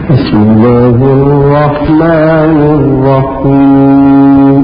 بسم الله الرحمن الرحيم.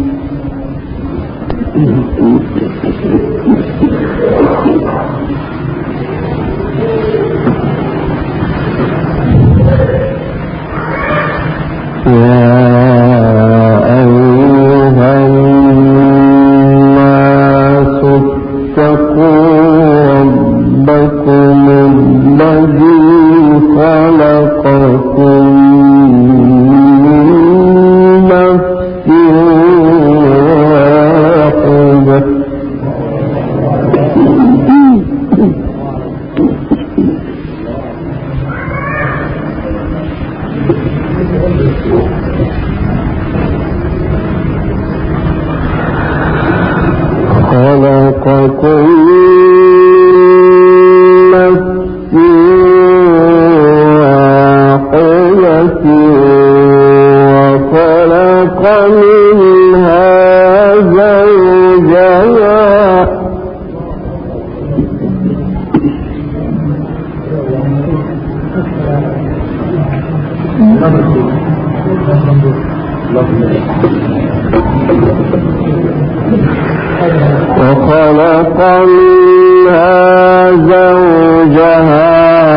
وخلق منها زوجها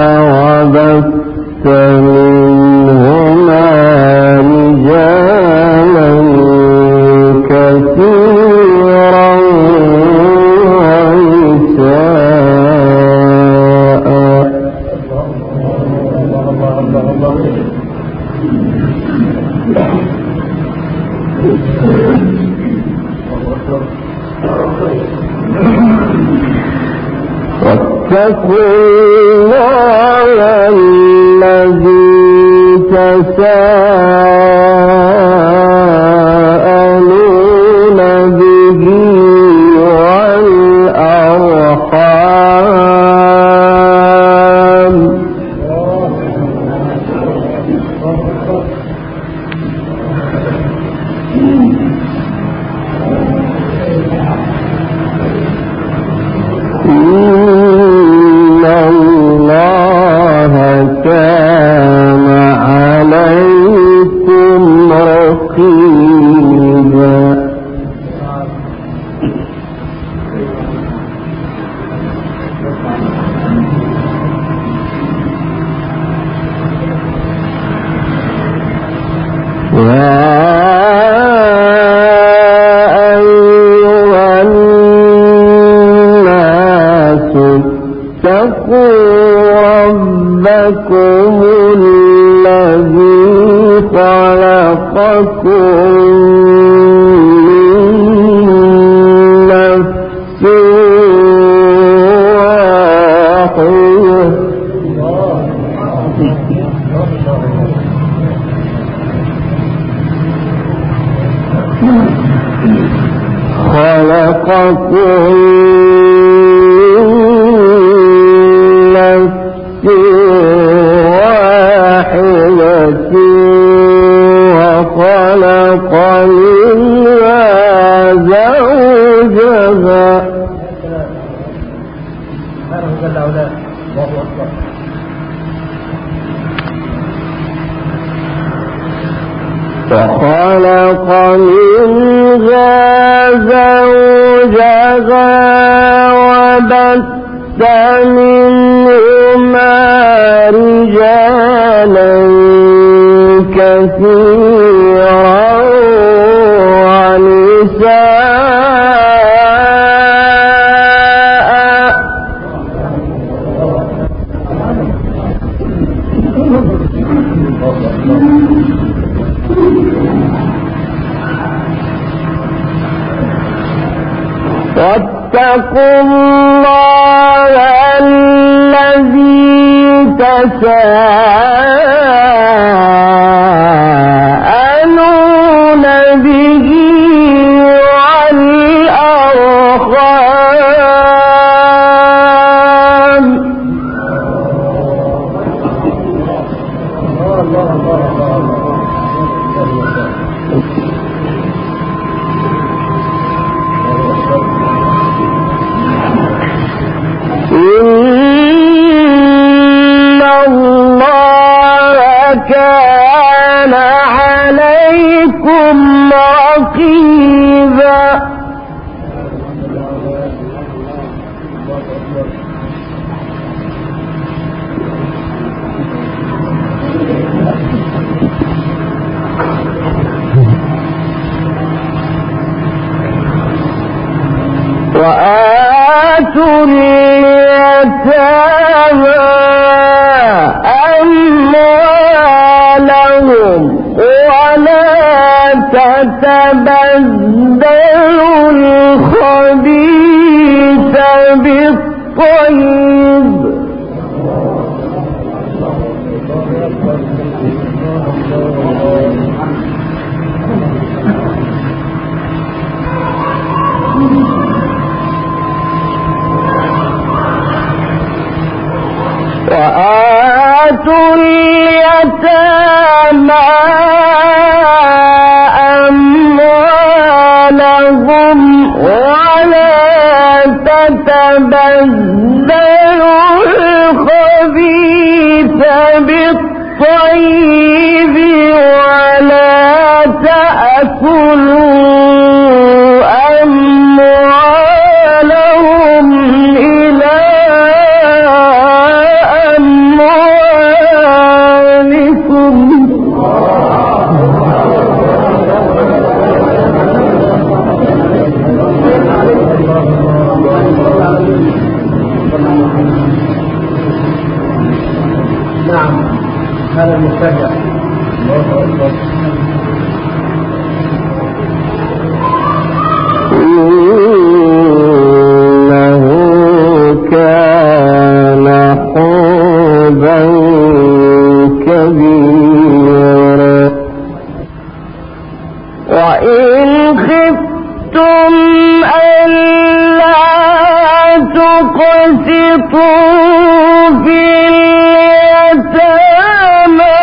وبث منهما رجالا كثيرا ونساء. واتقوا الله الذي تساءلون به والأرحام إن الله كان عليكم رقيبا. ربكم الذي خلقكم من نفس واحدة وخلق منها زوجها وبث منهما رجالا كثيرا ونساء. واتقوا الله الذي تساءلون به والأرحام إن الله كان عليكم رقيبا وآتوا اليتامى أموالهم ولا تتبدلوا الخبيث بالطيب وآتوا اليتامى أموالهم ولا تتبدلوا الخبيث بالطيب ولا تأكلوا أموالهم إلى أموالكم نعم هذا المفاجأ إنه كان حوبا كبيرا وإن خفتم ألا تقسطوا في اليتامى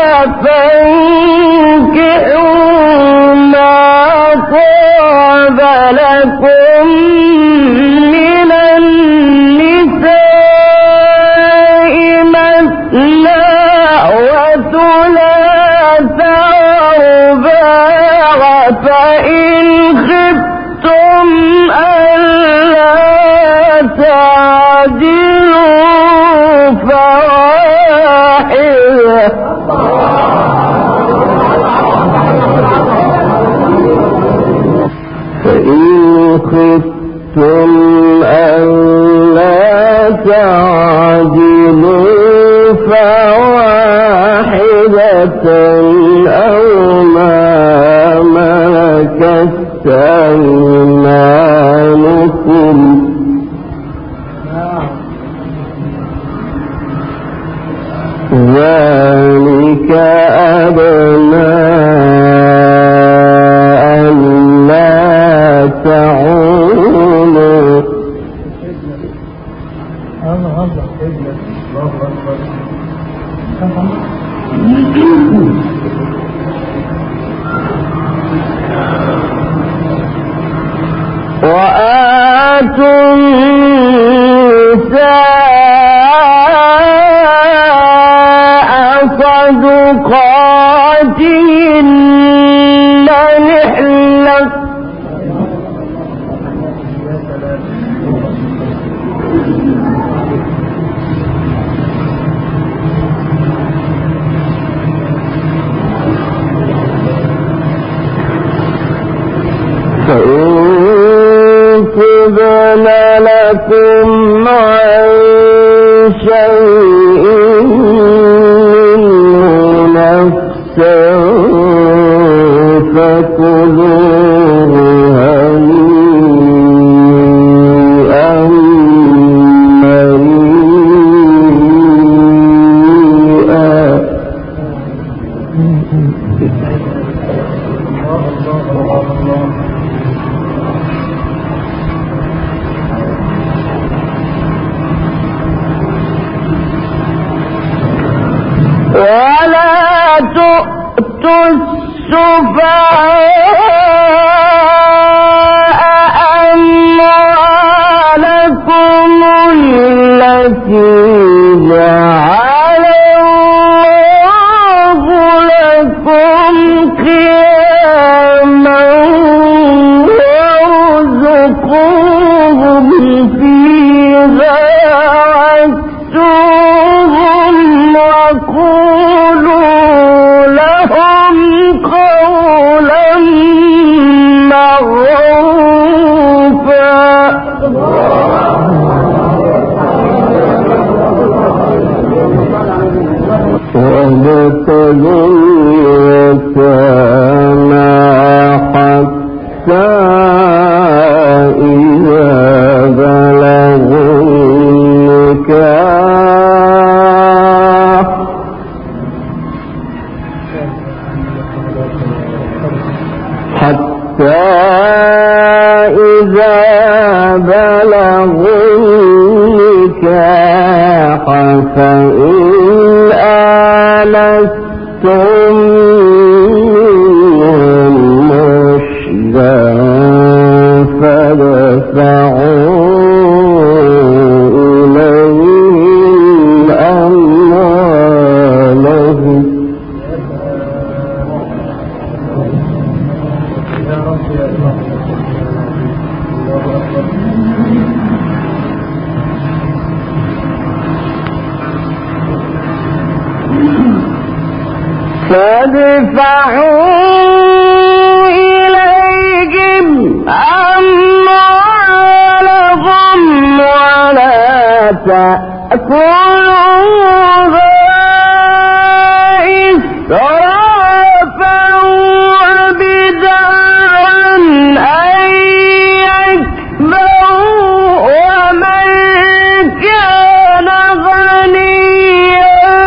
فانكحوا ما طاب لكم من النساء مثنى وثلاث ورباع فإن خفتم ألا تعدلوا فواحدة فإن خفتم ألا تعدلوا فواحدة أو ما ملكت أيمانكم ذلك أدنى ألا تعولوا وآتوا النساء صدقاتهن نحلة فإن تبن لكم عن شيء منه نفسا فكلوه هنيئا مريئا ولا تؤتوا السفهاء أموالكم التي جعل الله وابتلوا اليتامى حتى إذا بلغوا النكاح فإن آنستم منهم رشدا فادفعوا إليهم أموالهم ولا تأكلوها إسرافا وبدارا أن يكبروا ومن كان غنيا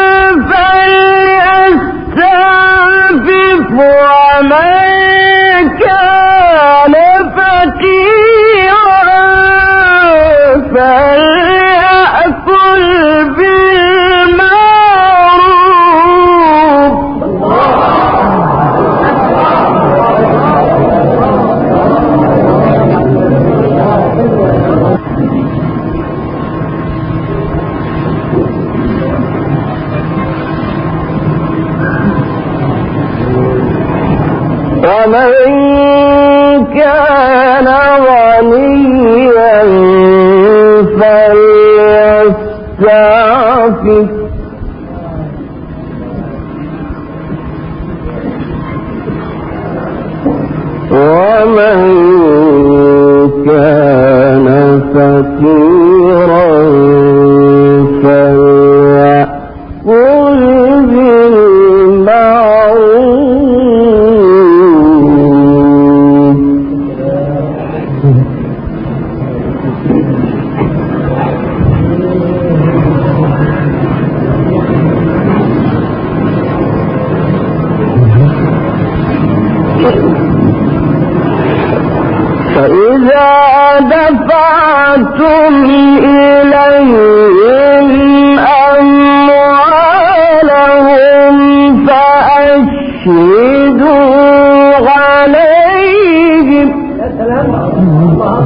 فليستعفف ومن كان فقيرا فليأكل بالمعروف ومن كان غنيا فليستعفف ومن كان فقيرا فليأكل بالمعروف فإذا دفعتم إليهم أموالهم فأشهدوا عليهم يا سلام الله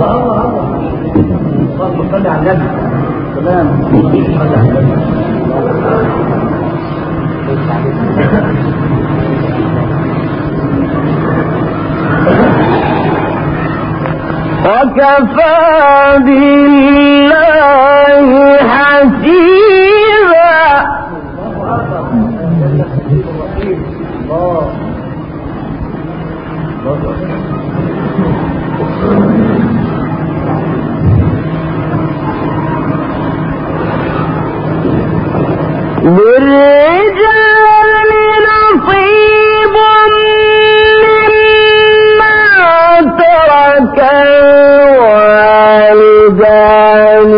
صل على النبي سلام صل على النبي وكفى بالله حسيبا للرجال نصيب مما ترك الوالدان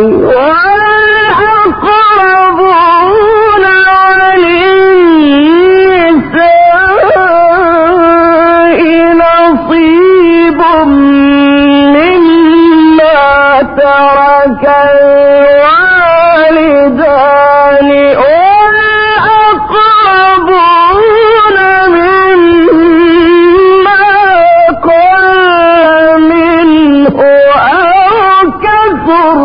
والأقربون وللنساء نصيب مما ترك الوالدان والأقربون مما قل منه أو كثر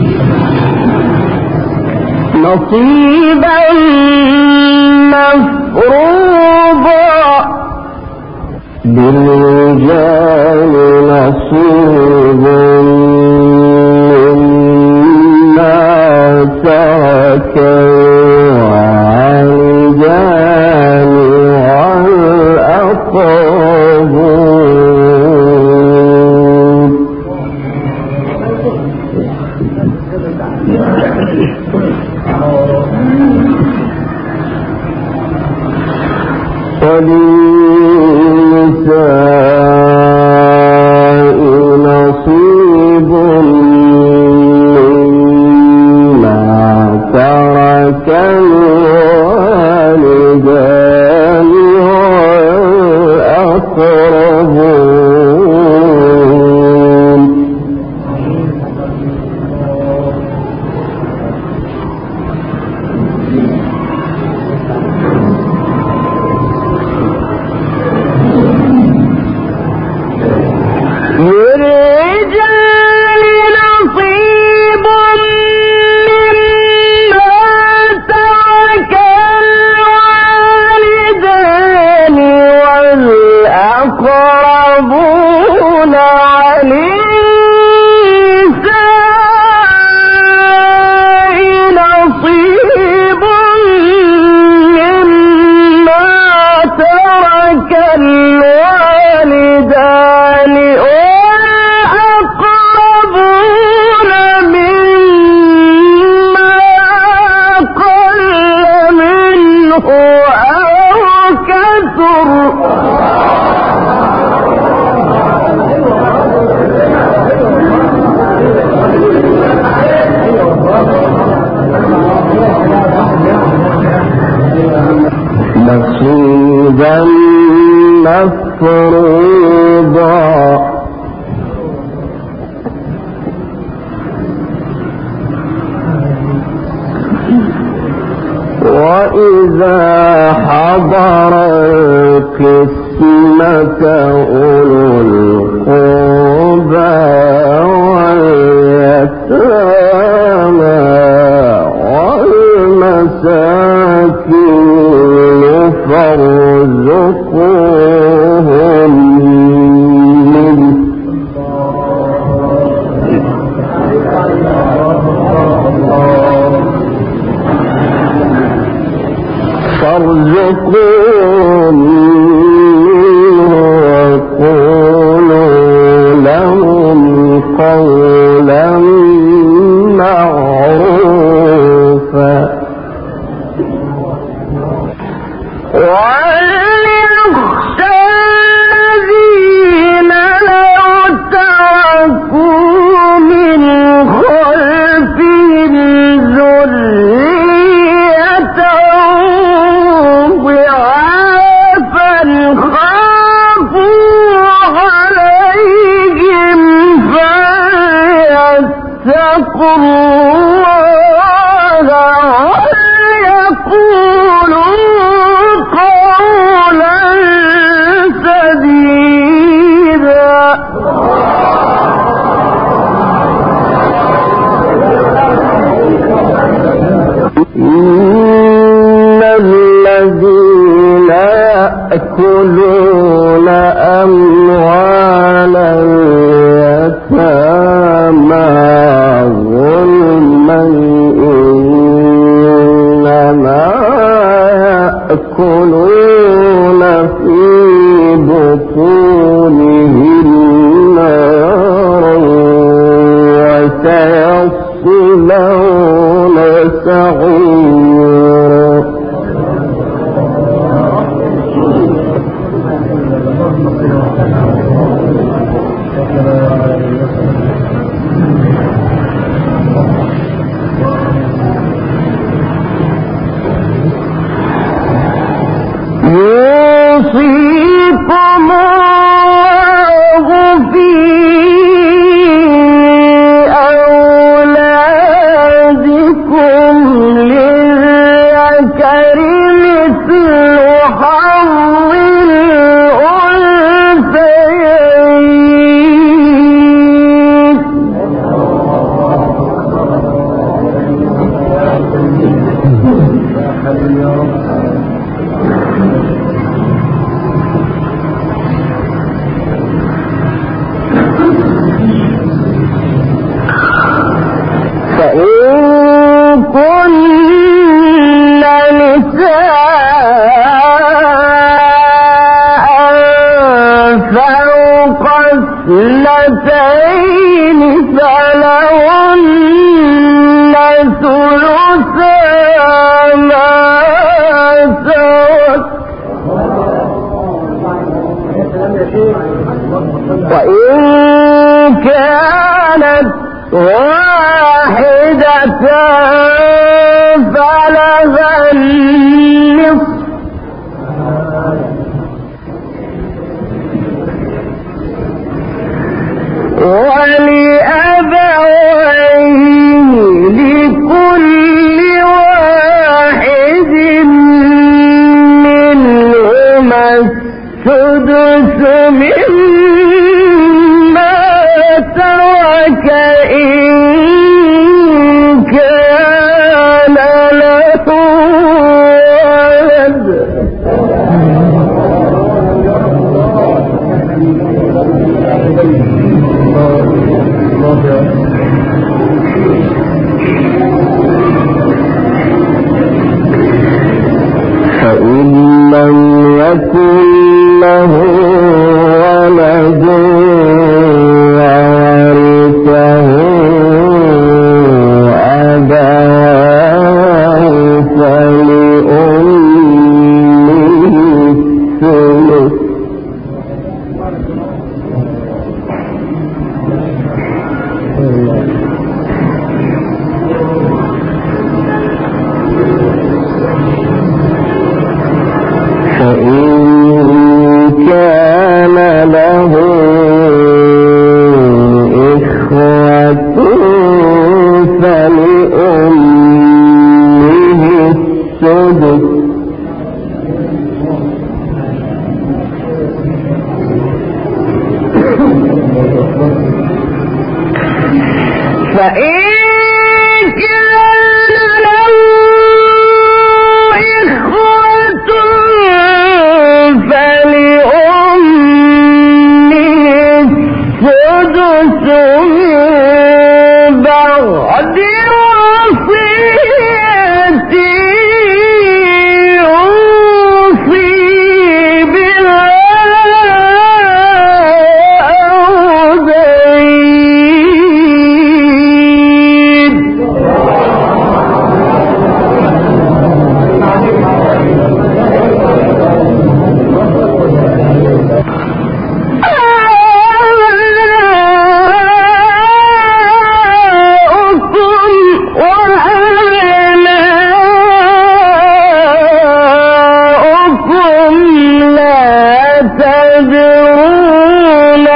نصيبا للرجال نصيب مما ترك الوالدان والأقربون. وللنساء نصيب مما ترك الوالدان والأقربون. نصيبا مفروضا. وإذا حضر القسمة أولو القربى واليتامى والمساكين فارزقوهم منه وقولوا لهم قولا معروفا. وليخشى الذين لو تركوا من خلفهم ذرية ضعافا خافوا عليهم فليتقوا الله وليقولوا قولا سديدا. إن الذين يأكلون أموال اليتامى ظلما إنما يأكلون في بطونهم نارا وسيصلون سعيرا. يوصيكم الله في أولادكم للذكر مثل حظ الأنثيين. اثنتين فلهن ثلثا ما ترك وإن كانت واحدة فلها النصف ولأبويه لكل واحد منهما السدس مما ترك إن كان له ولد فإن لم يكن له ولد وورثه أبواه فلأمه الثلث كان له إخوة فلأمه السدس فإن كان له إخوة فلأمه السدس من بعد وصية يوصي بها أو دين تدرون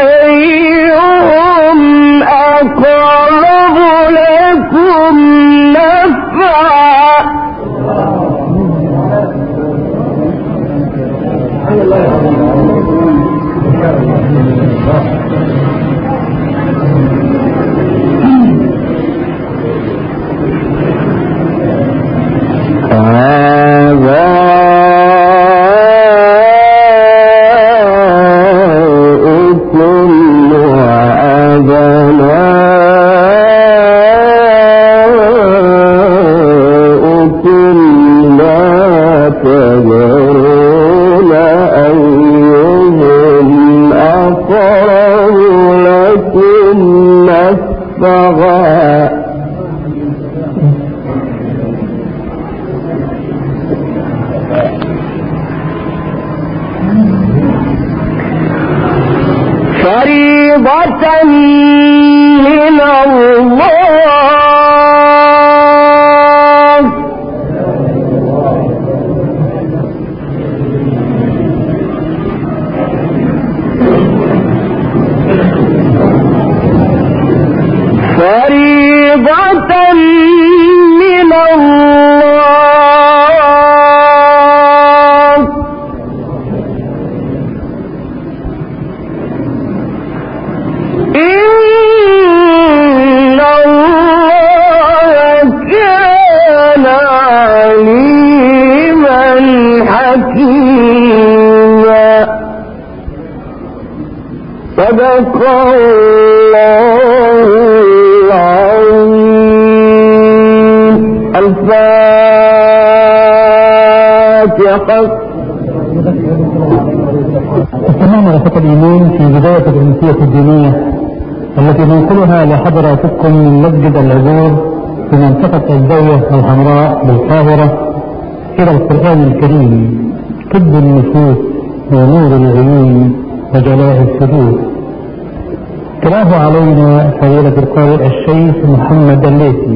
أيهم أقرب لكم نفعا تدرون أيهم أقرب لكم نفعا فريضة من الله فريضة من الله إن الله كان عليما حكيما صدق الله العظيم. الفاتحة. استمعنا لخطب الإيمان في بداية الأمسية الدينية التي ننقلها لحضراتكم من مسجد العبور في منطقة الزاوية الحمراء بالقاهرة إلى القرآن الكريم طب النفوس ونور العيون وجلاء الصدور. تلاه علينا فضيلة القارئ الشيخ محمد الليثي